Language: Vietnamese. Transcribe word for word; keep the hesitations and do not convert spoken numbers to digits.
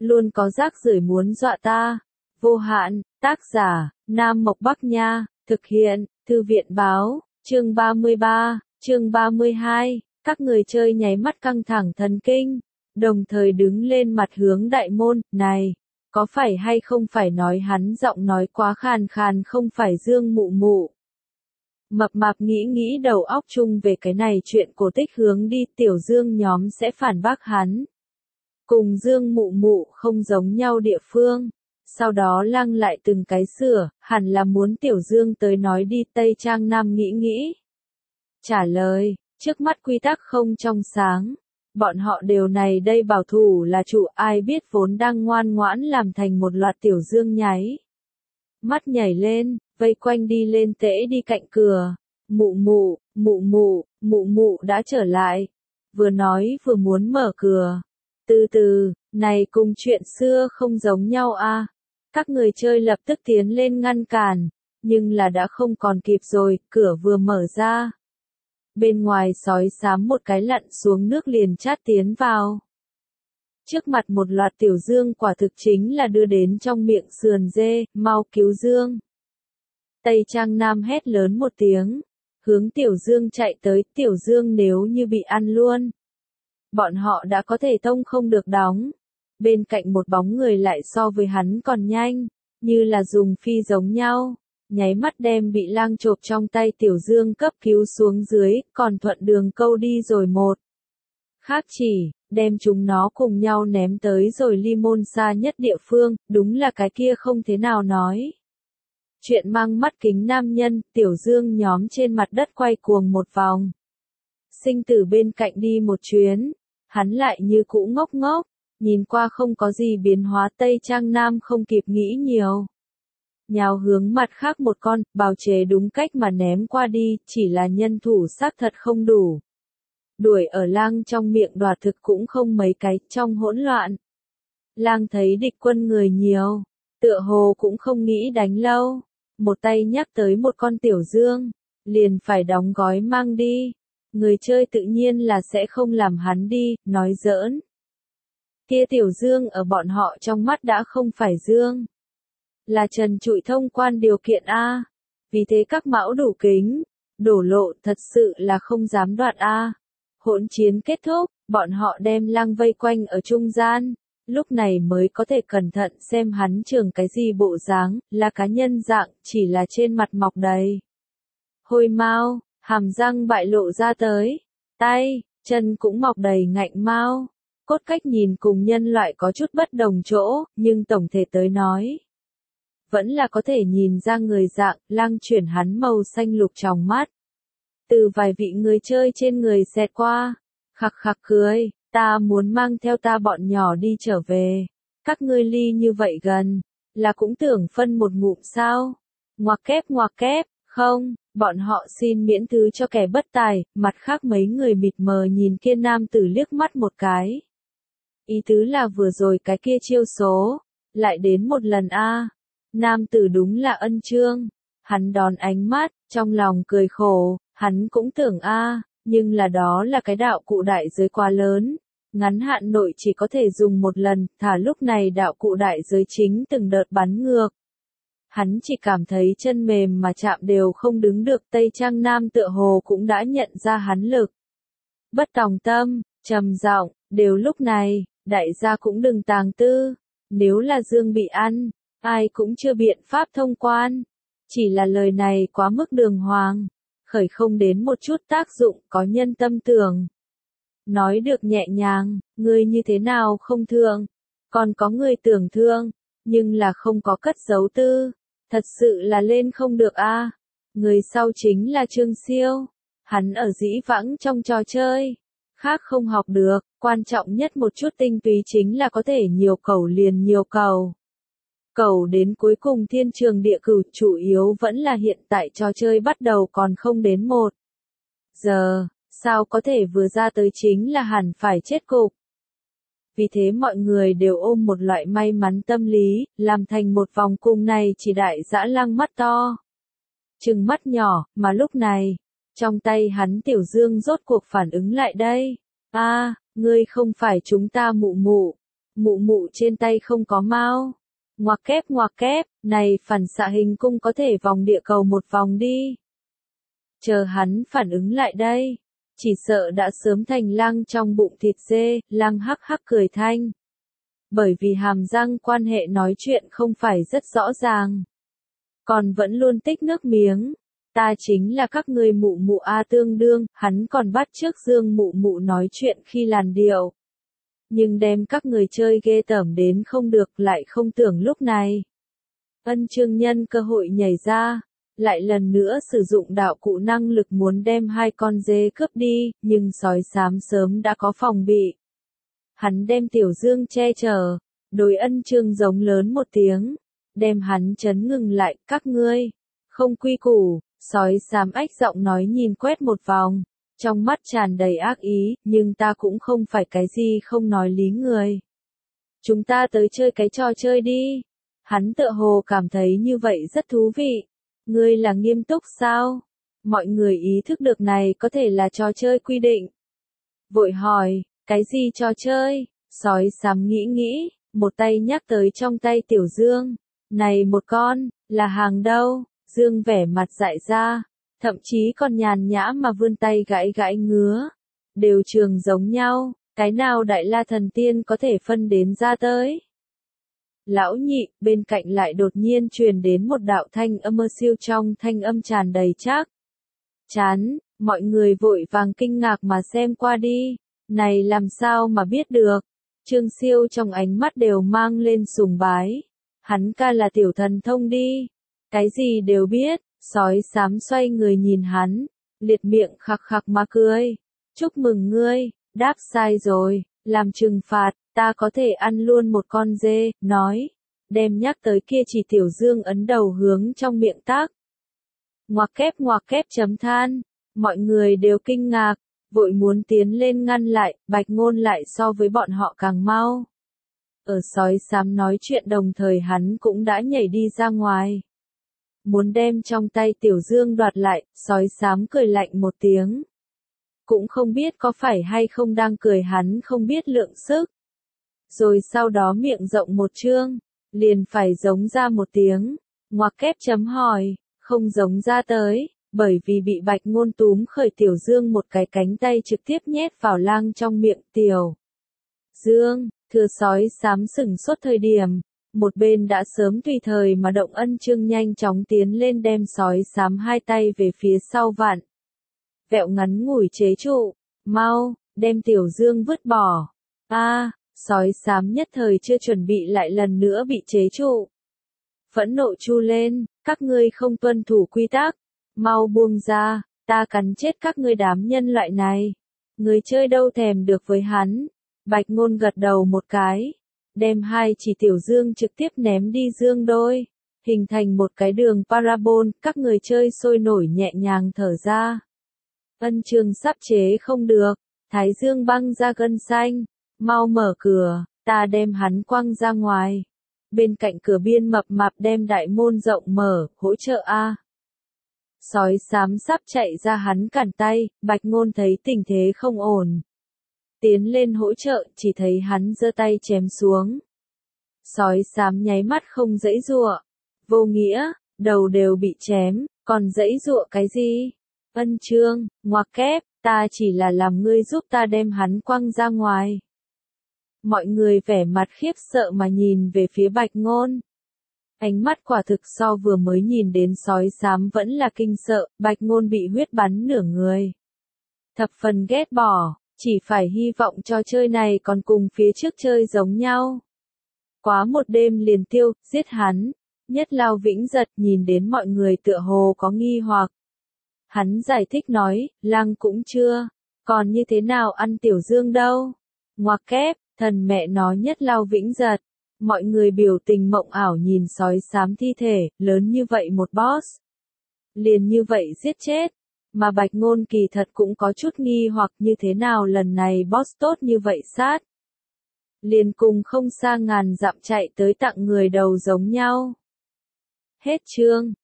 luôn có rác rưởi muốn dọa ta. Vô hạn, tác giả, Nam Mộc Bắc Nha, thực hiện, Thư viện Báo, chương ba mươi ba, chương ba mươi hai, các người chơi nháy mắt căng thẳng thần kinh, đồng thời đứng lên mặt hướng đại môn, này, có phải hay không phải nói hắn giọng nói quá khàn khàn không phải Dương Mụ Mụ. Mập mạp nghĩ nghĩ đầu óc chung về cái này chuyện cổ tích hướng đi tiểu Dương nhóm sẽ phản bác hắn. Cùng Dương Mụ Mụ không giống nhau địa phương. Sau đó Lăng lại từng cái sửa, hẳn là muốn tiểu Dương tới nói đi Tây Trang Nam nghĩ nghĩ. Trả lời, trước mắt quy tắc không trong sáng. Bọn họ đều này đây bảo thủ là chủ ai biết vốn đang ngoan ngoãn làm thành một loạt tiểu Dương nháy. Mắt nhảy lên, vây quanh đi lên tễ đi cạnh cửa. Mụ mụ, mụ mụ, mụ mụ đã trở lại. Vừa nói vừa muốn mở cửa. Từ từ, này cùng chuyện xưa không giống nhau a. Các người chơi lập tức tiến lên ngăn cản, nhưng là đã không còn kịp rồi, cửa vừa mở ra. Bên ngoài sói xám một cái lặn xuống nước liền chát tiến vào. Trước mặt một loạt tiểu Dương quả thực chính là đưa đến trong miệng sườn dê, mau cứu Dương. Tây Trang Nam hét lớn một tiếng, hướng tiểu Dương chạy tới, tiểu Dương nếu như bị ăn luôn. Bọn họ đã có thể tông không được đóng. Bên cạnh một bóng người lại so với hắn còn nhanh, như là dùng phi giống nhau, nháy mắt đem bị lang chộp trong tay tiểu Dương cấp cứu xuống dưới, còn thuận đường câu đi rồi một. Khác chỉ, đem chúng nó cùng nhau ném tới rồi ly môn xa nhất địa phương, đúng là cái kia không thế nào nói. Chuyện mang mắt kính nam nhân, tiểu Dương nhóm trên mặt đất quay cuồng một vòng. Sinh tử bên cạnh đi một chuyến, hắn lại như cũ ngốc ngốc. Nhìn qua không có gì biến hóa Tây Trang Nam không kịp nghĩ nhiều. Nhào hướng mặt khác một con, bào chế đúng cách mà ném qua đi, chỉ là nhân thủ xác thật không đủ. Đuổi ở Lang trong miệng đoạt thực cũng không mấy cái, trong hỗn loạn. Lang thấy địch quân người nhiều, tựa hồ cũng không nghĩ đánh lâu. Một tay nhắc tới một con tiểu Dương, liền phải đóng gói mang đi. Người chơi tự nhiên là sẽ không làm hắn đi, nói giỡn. Kia tiểu Dương ở bọn họ trong mắt đã không phải Dương. Là trần trụi thông quan điều kiện A. Vì thế các mão đủ kính, đổ lộ thật sự là không dám đoạt A. Hỗn chiến kết thúc, bọn họ đem Lang vây quanh ở trung gian. Lúc này mới có thể cẩn thận xem hắn trường cái gì bộ dáng, là cá nhân dạng, chỉ là trên mặt mọc đầy. Hôi mau, hàm răng bại lộ ra tới. Tay, chân cũng mọc đầy ngạnh mau. Cốt cách nhìn cùng nhân loại có chút bất đồng chỗ, nhưng tổng thể tới nói. Vẫn là có thể nhìn ra người dạng, Lang chuyển hắn màu xanh lục trong mắt. Từ vài vị người chơi trên người xẹt qua, khặc khặc cười, ta muốn mang theo ta bọn nhỏ đi trở về. Các ngươi ly như vậy gần, là cũng tưởng phân một ngụm sao. Ngoặc kép ngoặc kép, không, bọn họ xin miễn thứ cho kẻ bất tài, mặt khác mấy người mịt mờ nhìn kia nam tử liếc mắt một cái. Ý tứ là vừa rồi cái kia chiêu số, lại đến một lần a. Nam tử đúng là ân chương, hắn đón ánh mắt, trong lòng cười khổ, hắn cũng tưởng a, nhưng là đó là cái đạo cụ đại giới quá lớn, ngắn hạn nội chỉ có thể dùng một lần, thả lúc này đạo cụ đại giới chính từng đợt bắn ngược. Hắn chỉ cảm thấy chân mềm mà chạm đều không đứng được, Tây Trang Nam tựa hồ cũng đã nhận ra hắn lực. Bất tòng tâm, trầm giọng, đều lúc này, đại gia cũng đừng tàng tư, nếu là Dương bị ăn, ai cũng chưa biện pháp thông quan. Chỉ là lời này quá mức đường hoàng, khởi không đến một chút tác dụng có nhân tâm tưởng. Nói được nhẹ nhàng, ngươi như thế nào không thương, còn có người tưởng thương, nhưng là không có cất giấu tư, thật sự là lên không được a. Người sau chính là Trương Siêu, hắn ở dĩ vãng trong trò chơi, khác không học được, quan trọng nhất một chút tinh túy chính là có thể nhiều cầu liền nhiều cầu. Cầu đến cuối cùng thiên trường địa cửu, chủ yếu vẫn là hiện tại trò chơi bắt đầu còn không đến một giờ, sao có thể vừa ra tới chính là hẳn phải chết cục. Vì thế mọi người đều ôm một loại may mắn tâm lý, làm thành một vòng cung này chỉ đại dã Lang mắt to. Trừng mắt nhỏ, mà lúc này, trong tay hắn tiểu Dương rốt cuộc phản ứng lại đây. A, ngươi không phải chúng ta mụ mụ. Mụ mụ trên tay không có mao. Ngoặc kép ngoặc kép, này phản xạ hình cung có thể vòng địa cầu một vòng đi. Chờ hắn phản ứng lại đây. Chỉ sợ đã sớm thành lang trong bụng thịt dê, lang hắc hắc cười thanh. Bởi vì hàm răng quan hệ nói chuyện không phải rất rõ ràng. Còn vẫn luôn tích nước miếng. Ta chính là các người mụ mụ a tương đương, hắn còn bắt trước Dương mụ mụ nói chuyện khi làn điệu. Nhưng đem các người chơi ghê tởm đến không được lại không tưởng lúc này. Ân Trương nhân cơ hội nhảy ra, lại lần nữa sử dụng đạo cụ năng lực muốn đem hai con dê cướp đi, nhưng sói xám sớm đã có phòng bị. Hắn đem Tiểu Dương che chở, đối Ân Trương giống lớn một tiếng, đem hắn chấn ngừng lại, các ngươi, không quy củ, sói xám ách giọng nói nhìn quét một vòng. Trong mắt tràn đầy ác ý, nhưng ta cũng không phải cái gì không nói lý người. Chúng ta tới chơi cái trò chơi đi. Hắn tựa hồ cảm thấy như vậy rất thú vị. Ngươi là nghiêm túc sao? Mọi người ý thức được này có thể là trò chơi quy định. Vội hỏi, cái gì trò chơi? Sói xám nghĩ nghĩ, một tay nhắc tới trong tay Tiểu Dương. Này một con, là hàng đâu? Dương vẻ mặt dại ra. Thậm chí còn nhàn nhã mà vươn tay gãi gãi ngứa. Đều trường giống nhau, cái nào đại la thần tiên có thể phân đến ra tới. Lão nhị, bên cạnh lại đột nhiên truyền đến một đạo thanh âm mơ siêu trong thanh âm tràn đầy chắc. Chán, mọi người vội vàng kinh ngạc mà xem qua đi. Này làm sao mà biết được. Trương Siêu trong ánh mắt đều mang lên sùng bái. Hắn ca là tiểu thần thông đi. Cái gì đều biết. Sói xám xoay người nhìn hắn, liệt miệng khặc khặc mà cười. Chúc mừng ngươi, đáp sai rồi, làm trừng phạt, ta có thể ăn luôn một con dê, nói. Đem nhắc tới kia chỉ Tiểu Dương ấn đầu hướng trong miệng tác. Ngoặc kép ngoặc kép chấm than, mọi người đều kinh ngạc, vội muốn tiến lên ngăn lại, Bạch Ngôn lại so với bọn họ càng mau. Ở sói xám nói chuyện đồng thời hắn cũng đã nhảy đi ra ngoài. Muốn đem trong tay Tiểu Dương đoạt lại, sói xám cười lạnh một tiếng. Cũng không biết có phải hay không đang cười hắn không biết lượng sức. Rồi sau đó miệng rộng một trương, liền phải giống ra một tiếng, ngoặc kép chấm hỏi, không giống ra tới, bởi vì bị Bạch Ngôn túm khởi Tiểu Dương một cái cánh tay trực tiếp nhét vào lang trong miệng Tiểu Dương, thừa sói xám sừng sốt thời điểm. Một bên đã sớm tùy thời mà động Ân Trương nhanh chóng tiến lên đem sói xám hai tay về phía sau vặn. Vẹo ngắn ngủi chế trụ, mau, đem Tiểu Dương vứt bỏ. A, à, sói xám nhất thời chưa chuẩn bị lại lần nữa bị chế trụ. Phẫn nộ chu lên, các ngươi không tuân thủ quy tắc, mau buông ra, ta cắn chết các ngươi đám nhân loại này. Người chơi đâu thèm được với hắn. Bạch Ngôn gật đầu một cái. Đem hai chỉ Tiểu Dương trực tiếp ném đi dương đôi, hình thành một cái đường parabol, các người chơi sôi nổi nhẹ nhàng thở ra. Ân Trương sắp chế không được, Thái Dương băng ra gân xanh, mau mở cửa, ta đem hắn quăng ra ngoài. Bên cạnh cửa biên mập mạp đem đại môn rộng mở, hỗ trợ a. Sói xám sắp chạy ra hắn cản tay, Bạch Ngôn thấy tình thế không ổn. Tiến lên hỗ trợ, chỉ thấy hắn giơ tay chém xuống. Sói xám nháy mắt không dãy giụa. Vô nghĩa, đầu đều bị chém, còn dãy giụa cái gì? Ân Trương, ngoặc kép, ta chỉ là làm ngươi giúp ta đem hắn quăng ra ngoài. Mọi người vẻ mặt khiếp sợ mà nhìn về phía Bạch Ngôn. Ánh mắt quả thực so vừa mới nhìn đến sói xám vẫn là kinh sợ, Bạch Ngôn bị huyết bắn nửa người. Thập phần ghét bỏ. Chỉ phải hy vọng trò chơi này còn cùng phía trước chơi giống nhau. Quá một đêm liền tiêu, giết hắn. Nhất Lao Vĩnh Giật nhìn đến mọi người tựa hồ có nghi hoặc. Hắn giải thích nói, lang cũng chưa. Còn như thế nào ăn Tiểu Dương đâu? Ngoặc kép, thần mẹ nó Nhất Lao Vĩnh Giật. Mọi người biểu tình mộng ảo nhìn sói xám thi thể, lớn như vậy một boss. Liền như vậy giết chết. Mà Bạch Ngôn kỳ thật cũng có chút nghi hoặc như thế nào lần này boss tốt như vậy sát. Liền cùng không xa ngàn dặm chạy tới tặng người đầu giống nhau. Hết chương.